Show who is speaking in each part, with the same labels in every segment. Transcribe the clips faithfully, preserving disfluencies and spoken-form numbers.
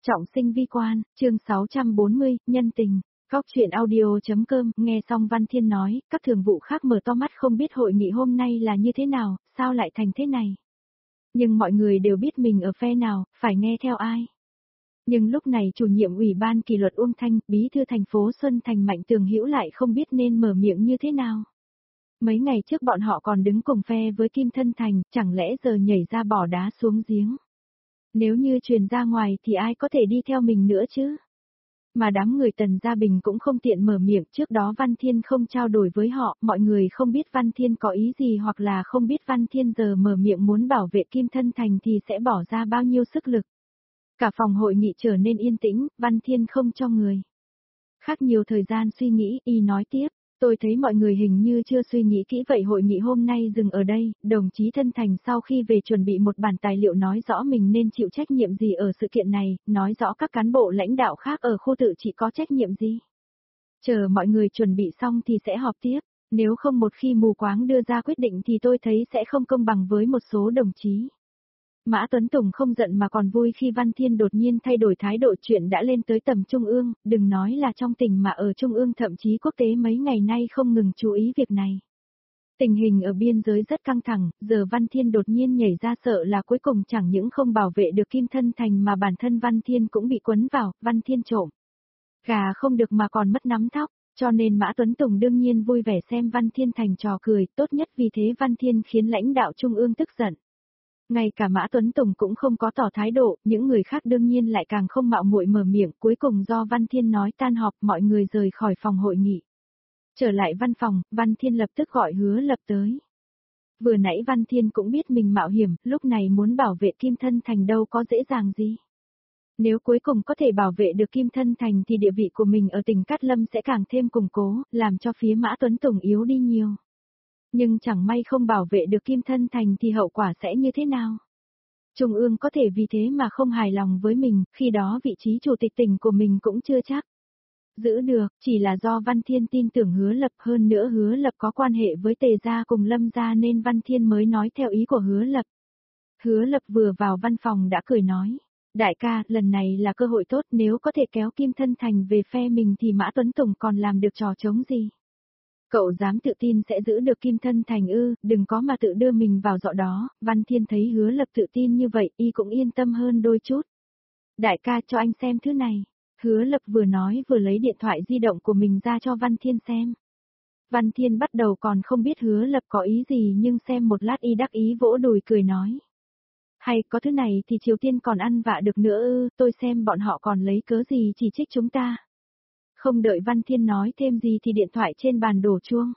Speaker 1: Trọng sinh vi quan, chương sáu trăm bốn mươi, nhân tình. Góc truyện audio.com, nghe xong Văn Thiên nói, các thường vụ khác mở to mắt không biết hội nghị hôm nay là như thế nào, sao lại thành thế này. Nhưng mọi người đều biết mình ở phe nào, phải nghe theo ai. Nhưng lúc này chủ nhiệm ủy ban kỷ luật Uông Thanh, bí thư thành phố Xuân Thành Mạnh Tường Hữu lại không biết nên mở miệng như thế nào. Mấy ngày trước bọn họ còn đứng cùng phe với Kim Thân Thành, chẳng lẽ giờ nhảy ra bỏ đá xuống giếng. Nếu như truyền ra ngoài thì ai có thể đi theo mình nữa chứ? Mà đám người Tần Gia Bình cũng không tiện mở miệng, trước đó Văn Thiên không trao đổi với họ, mọi người không biết Văn Thiên có ý gì hoặc là không biết Văn Thiên giờ mở miệng muốn bảo vệ Kim Thân Thành thì sẽ bỏ ra bao nhiêu sức lực. Cả phòng hội nghị trở nên yên tĩnh, Văn Thiên không cho người khác nhiều thời gian suy nghĩ, y nói tiếp. Tôi thấy mọi người hình như chưa suy nghĩ kỹ vậy, hội nghị hôm nay dừng ở đây. Đồng chí Thân Thành sau khi về chuẩn bị một bản tài liệu nói rõ mình nên chịu trách nhiệm gì ở sự kiện này, nói rõ các cán bộ lãnh đạo khác ở khu tự trị có trách nhiệm gì. Chờ mọi người chuẩn bị xong thì sẽ họp tiếp, nếu không một khi mù quáng đưa ra quyết định thì tôi thấy sẽ không công bằng với một số đồng chí. Mã Tuấn Tùng không giận mà còn vui khi Văn Thiên đột nhiên thay đổi thái độ, chuyện đã lên tới tầm trung ương, đừng nói là trong tỉnh mà ở trung ương thậm chí quốc tế mấy ngày nay không ngừng chú ý việc này. Tình hình ở biên giới rất căng thẳng, giờ Văn Thiên đột nhiên nhảy ra sợ là cuối cùng chẳng những không bảo vệ được Kim Thân Thành mà bản thân Văn Thiên cũng bị quấn vào, Văn Thiên trộm gà không được mà còn mất nắm thóc, cho nên Mã Tuấn Tùng đương nhiên vui vẻ xem Văn Thiên thành trò cười, tốt nhất vì thế Văn Thiên khiến lãnh đạo trung ương tức giận. Ngay cả Mã Tuấn Tùng cũng không có tỏ thái độ, những người khác đương nhiên lại càng không mạo muội mở miệng, cuối cùng do Văn Thiên nói tan họp, mọi người rời khỏi phòng hội nghị. Trở lại văn phòng, Văn Thiên lập tức gọi Hứa Lập tới. Vừa nãy Văn Thiên cũng biết mình mạo hiểm, lúc này muốn bảo vệ Kim Thân Thành đâu có dễ dàng gì. Nếu cuối cùng có thể bảo vệ được Kim Thân Thành thì địa vị của mình ở tỉnh Cát Lâm sẽ càng thêm củng cố, làm cho phía Mã Tuấn Tùng yếu đi nhiều. Nhưng chẳng may không bảo vệ được Kim Thân Thành thì hậu quả sẽ như thế nào? Trung ương có thể vì thế mà không hài lòng với mình, khi đó vị trí chủ tịch tỉnh của mình cũng chưa chắc giữ được, chỉ là do Văn Thiên tin tưởng Hứa Lập, hơn nữa Hứa Lập có quan hệ với Tề gia cùng Lâm gia nên Văn Thiên mới nói theo ý của Hứa Lập. Hứa Lập vừa vào văn phòng đã cười nói, đại ca, lần này là cơ hội tốt, nếu có thể kéo Kim Thân Thành về phe mình thì Mã Tuấn Tùng còn làm được trò trống gì? Cậu dám tự tin sẽ giữ được Kim Thân Thành ư, đừng có mà tự đưa mình vào dọ đó. Văn Thiên thấy Hứa Lập tự tin như vậy, y cũng yên tâm hơn đôi chút. Đại ca, cho anh xem thứ này. Hứa Lập vừa nói vừa lấy điện thoại di động của mình ra cho Văn Thiên xem. Văn Thiên bắt đầu còn không biết Hứa Lập có ý gì nhưng xem một lát y đắc ý vỗ đùi cười nói. Hay, có thứ này thì Triều Tiên còn ăn vạ được nữa ư, tôi xem bọn họ còn lấy cớ gì chỉ trích chúng ta. Không đợi Văn Thiên nói thêm gì thì điện thoại trên bàn đổ chuông.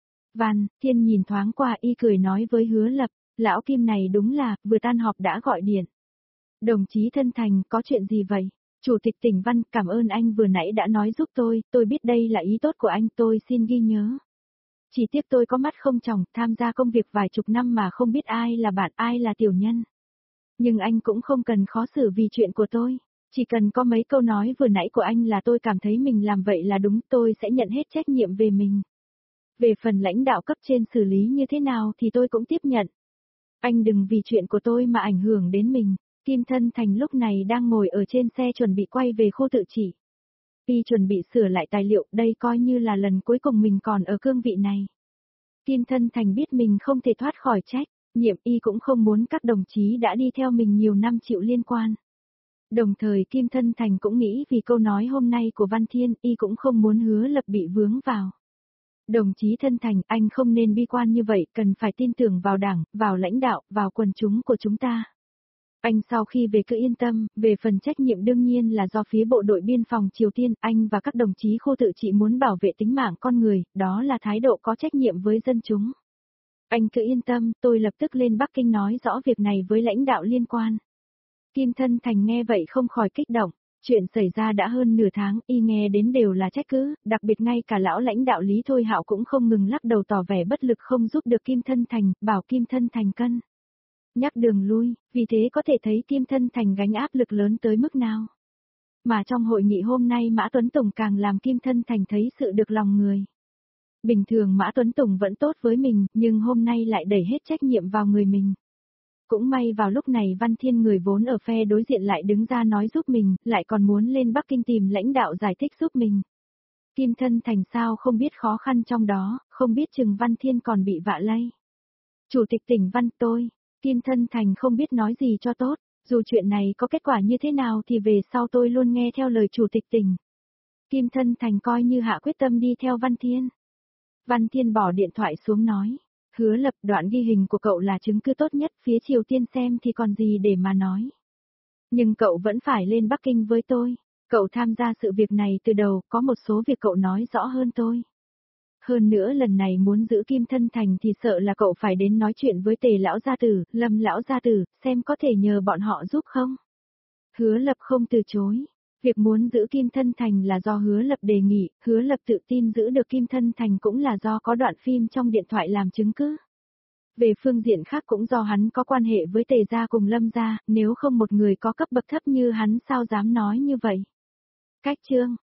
Speaker 1: Văn Thiên nhìn thoáng qua y cười nói với Hứa Lập, lão Kim này đúng là, vừa tan họp đã gọi điện. Đồng chí Thân Thành, có chuyện gì vậy? Chủ tịch tỉnh Văn, cảm ơn anh vừa nãy đã nói giúp tôi, tôi biết đây là ý tốt của anh, tôi xin ghi nhớ. Chỉ tiếc tôi có mắt không tròng, tham gia công việc vài chục năm mà không biết ai là bạn, ai là tiểu nhân. Nhưng anh cũng không cần khó xử vì chuyện của tôi. Chỉ cần có mấy câu nói vừa nãy của anh là tôi cảm thấy mình làm vậy là đúng, tôi sẽ nhận hết trách nhiệm về mình. Về phần lãnh đạo cấp trên xử lý như thế nào thì tôi cũng tiếp nhận. Anh đừng vì chuyện của tôi mà ảnh hưởng đến mình. Kim Thân Thành lúc này đang ngồi ở trên xe chuẩn bị quay về khu tự trị. Y chuẩn bị sửa lại tài liệu, đây coi như là lần cuối cùng mình còn ở cương vị này. Kim Thân Thành biết mình không thể thoát khỏi trách nhiệm, y cũng không muốn các đồng chí đã đi theo mình nhiều năm chịu liên quan. Đồng thời Kim Thân Thành cũng nghĩ vì câu nói hôm nay của Văn Thiên, y cũng không muốn Hứa Lập bị vướng vào. Đồng chí Thân Thành, anh không nên bi quan như vậy, cần phải tin tưởng vào đảng, vào lãnh đạo, vào quần chúng của chúng ta. Anh sau khi về cứ yên tâm, về phần trách nhiệm đương nhiên là do phía bộ đội biên phòng Triều Tiên, anh và các đồng chí khu tự trị muốn bảo vệ tính mạng con người, đó là thái độ có trách nhiệm với dân chúng. Anh cứ yên tâm, tôi lập tức lên Bắc Kinh nói rõ việc này với lãnh đạo liên quan. Kim Thân Thành nghe vậy không khỏi kích động, chuyện xảy ra đã hơn nửa tháng, y nghe đến đều là trách cứ, đặc biệt ngay cả lão lãnh đạo Lý Thôi Hạo cũng không ngừng lắc đầu tỏ vẻ bất lực không giúp được Kim Thân Thành, bảo Kim Thân Thành cân nhắc đường lui, vì thế có thể thấy Kim Thân Thành gánh áp lực lớn tới mức nào. Mà trong hội nghị hôm nay Mã Tuấn Tùng càng làm Kim Thân Thành thấy sự được lòng người. Bình thường Mã Tuấn Tùng vẫn tốt với mình, nhưng hôm nay lại đẩy hết trách nhiệm vào người mình. Cũng may vào lúc này Văn Thiên người vốn ở phe đối diện lại đứng ra nói giúp mình, lại còn muốn lên Bắc Kinh tìm lãnh đạo giải thích giúp mình. Kim Thân Thành sao không biết khó khăn trong đó, không biết chừng Văn Thiên còn bị vạ lây. Chủ tịch tỉnh Văn tôi, Kim Thân Thành không biết nói gì cho tốt, dù chuyện này có kết quả như thế nào thì về sau tôi luôn nghe theo lời chủ tịch tỉnh. Kim Thân Thành coi như hạ quyết tâm đi theo Văn Thiên. Văn Thiên bỏ điện thoại xuống nói, Hứa Lập, đoạn ghi hình của cậu là chứng cứ tốt nhất, phía Triều Tiên xem thì còn gì để mà nói. Nhưng cậu vẫn phải lên Bắc Kinh với tôi, cậu tham gia sự việc này từ đầu, có một số việc cậu nói rõ hơn tôi. Hơn nữa lần này muốn giữ Kim Thân Thành thì sợ là cậu phải đến nói chuyện với Tề lão gia tử, Lâm lão gia tử, xem có thể nhờ bọn họ giúp không. Hứa Lập không từ chối. Việc muốn giữ Kim Thân Thành là do Hứa Lập đề nghị, Hứa Lập tự tin giữ được Kim Thân Thành cũng là do có đoạn phim trong điện thoại làm chứng cứ. Về phương diện khác cũng do hắn có quan hệ với Tề gia cùng Lâm gia, nếu không một người có cấp bậc thấp như hắn sao dám nói như vậy. Cách chương